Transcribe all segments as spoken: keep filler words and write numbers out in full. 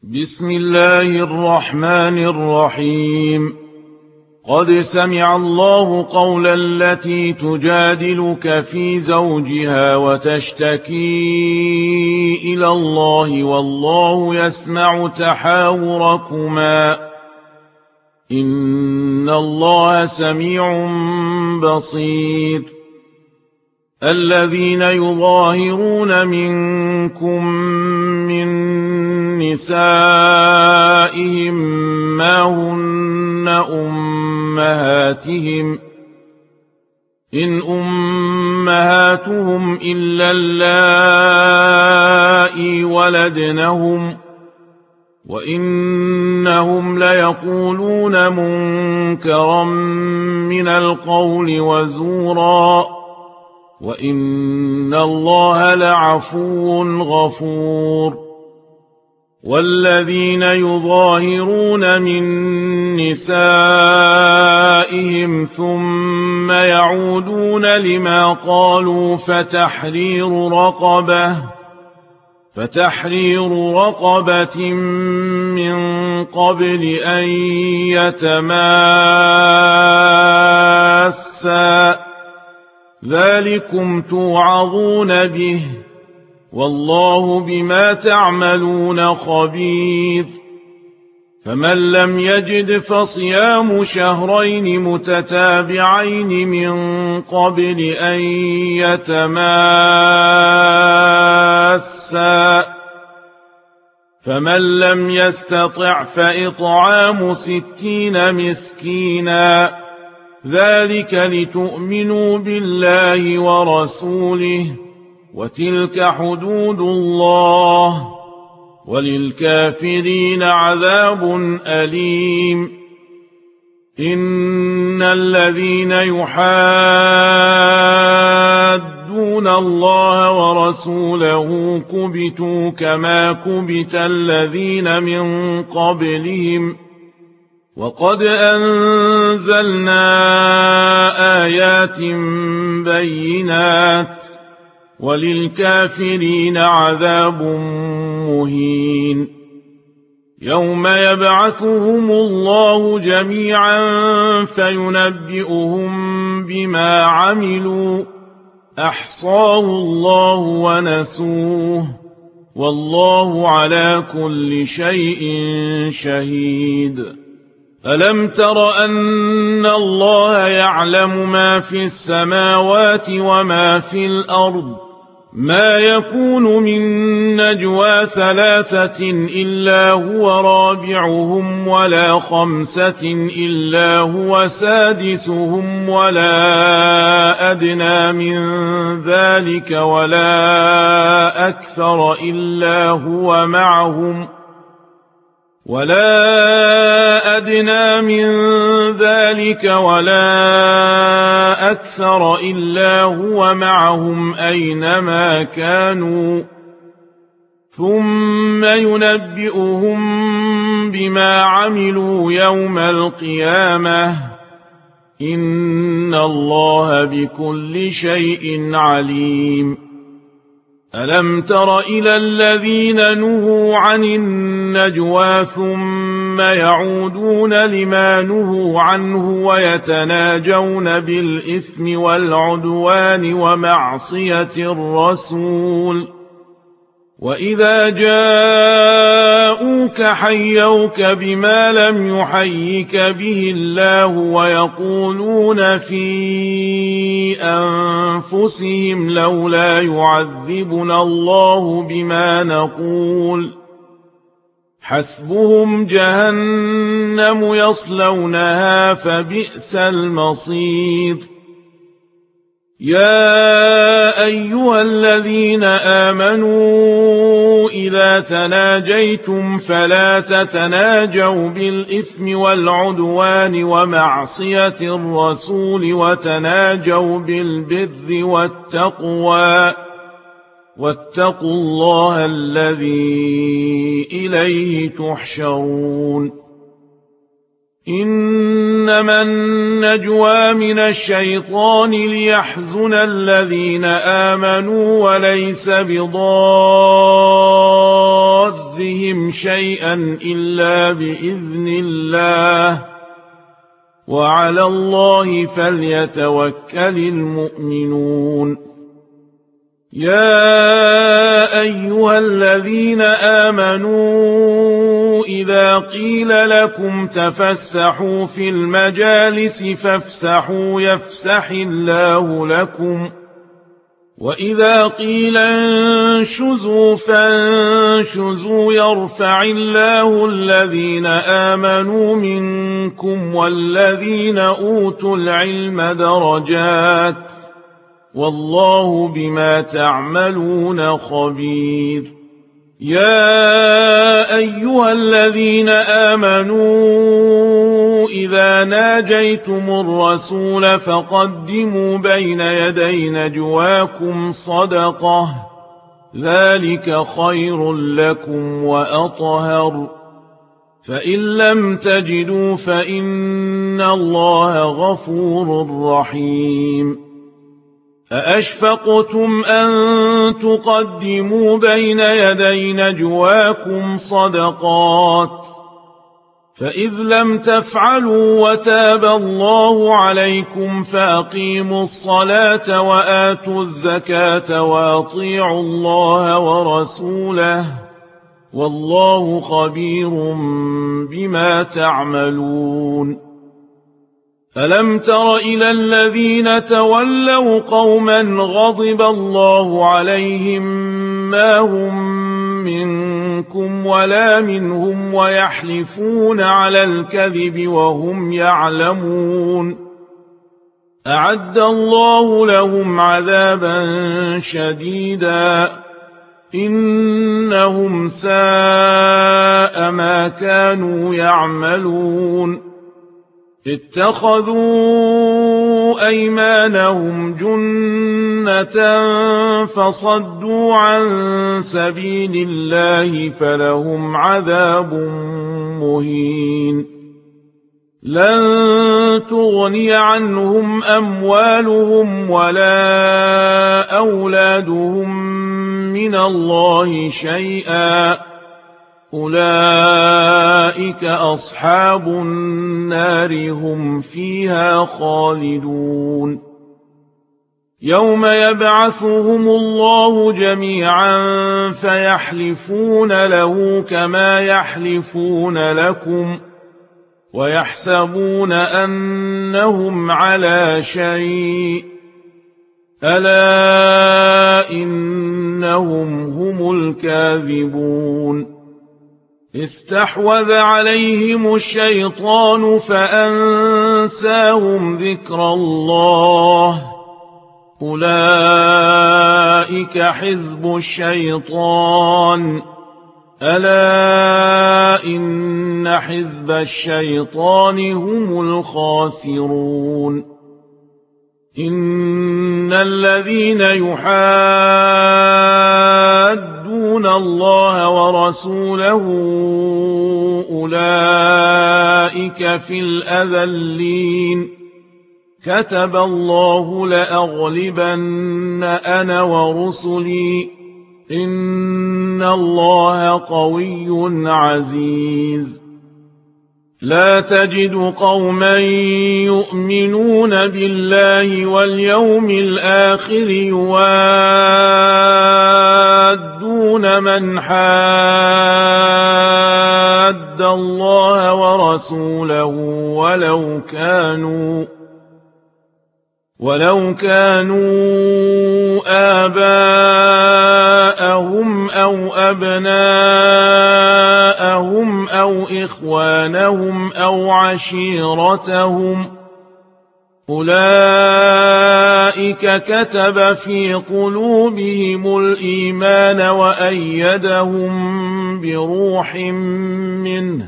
بسم الله الرحمن الرحيم. قد سمع الله قول التي تجادلك في زوجها وتشتكي إلى الله والله يسمع تحاوركما إن الله سميع بصير. الذين يظاهرون منكم من نسائهم ما هن أمهاتهم إن أمهاتهم إلا اللائي ولدنهم وإنهم ليقولون منكرا من القول وزورا وإن الله لعفو غفور. والذين يظاهرون من نسائهم ثم يعودون لما قالوا فتحرير رقبة فتحرير رقبة من قبل أن يتماسا ذلكم توعظون به والله بما تعملون خبير. فمن لم يجد فصيام شهرين متتابعين من قبل أن يتماسا فمن لم يستطع فإطعام ستين مسكينا ذلك لتؤمنوا بالله ورسوله وتلك حدود الله وللكافرين عذاب أليم. إن الذين يحادون الله ورسوله كبتوا كما كبت الذين من قبلهم وقد أنزلنا آيات بينات وللكافرين عذاب مهين. يوم يبعثهم الله جميعا فينبئهم بما عملوا أحصاه الله ونسوه والله على كل شيء شهيد. ألم تر أن الله يعلم ما في السماوات وما في الأرض ما يكون من نجوى ثلاثة إلا هو رابعهم ولا خمسة إلا هو سادسهم ولا أدنى من ذلك ولا أكثر إلا هو معهم ولا أدنى من ذلك ولا أكثر إلا هو معهم أينما كانوا ثم ينبئهم بما عملوا يوم القيامة إن الله بكل شيء عليم. ألم تر إلى الذين نهوا عن النجوى ثم يعودون لما نهوا عنه ويتناجون بالإثم والعدوان ومعصية الرسول وإذا جاءوك حيوك بما لم يحيك به الله ويقولون في أنفسهم لولا يعذبنا الله بما نقول حسبهم جهنم يصلونها فبئس المصير. يا أيها الذين آمنوا إذا تناجيتم فلا تتناجوا بالإثم والعدوان ومعصية الرسول وتناجوا بالبر والتقوى واتقوا الله الذي إليه تحشرون. إنما النجوى من الشيطان ليحزن الذين آمنوا وليس بضار ربهم شيئا إلا بإذن الله وعلى الله فليتوكل المؤمنون يا أيها الذين آمنوا إذا قيل لكم تفسحوا في المجالس فافسحوا يفسح الله لكم وإذا قيل انشزوا فانشزوا يرفع الله الذين آمنوا منكم والذين أوتوا العلم درجات والله بما تعملون خبير يا أيها الذين آمنوا إذا ناجيتم الرسول فقدموا بين يدي نجواكم صدقة ذلك خير لكم وأطهر فإن لم تجدوا فإن الله غفور رحيم أأشفقتم أن تقدموا بين يدي نجواكم صدقات فإذ لم تفعلوا وتاب الله عليكم فأقيموا الصلاة وآتوا الزكاة وأطيعوا الله ورسوله والله خبير بما تعملون ألم تر إلى الذين تولوا قوما غضب الله عليهم ما هم منكم ولا منهم ويحلفون على الكذب وهم يعلمون أعد الله لهم عذابا شديدا إنهم ساء ما كانوا يعملون اتخذوا أيمانهم جنة فصدوا عن سبيل الله فلهم عذاب مهين لن تغني عنهم أموالهم ولا أولادهم من الله شيئا أولئك أصحاب النار هم فيها خالدون يوم يبعثهم الله جميعا فيحلفون له كما يحلفون لكم ويحسبون أنهم على شيء ألا إنهم هم الكاذبون استحوذ عليهم الشيطان فأنساهم ذكر الله أولئك حزب الشيطان ألا إن حزب الشيطان هم الخاسرون إن الذين يحادون الله ورسوله أولئك في الأذلين كتب الله لأغلبن أنا ورسلي إن الله قوي عزيز لا تجد قوما يؤمنون بالله واليوم الآخر يوادون من حاد الله ورسوله ولو كانوا ولو كانوا آباءهم أو أبناءهم أو إخوانهم أو عشيرتهم أولئك كتب في قلوبهم الإيمان وأيدهم بروح منه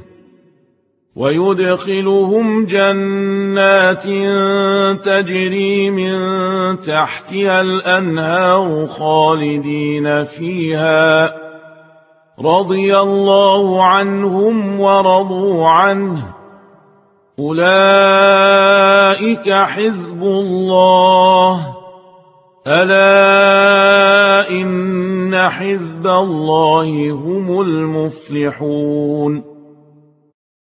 ويدخلهم جنات تجري من تحتها الأنهار خالدين فيها رضي الله عنهم ورضوا عنه أولئك حزب الله ألا إن حزب الله هم المفلحون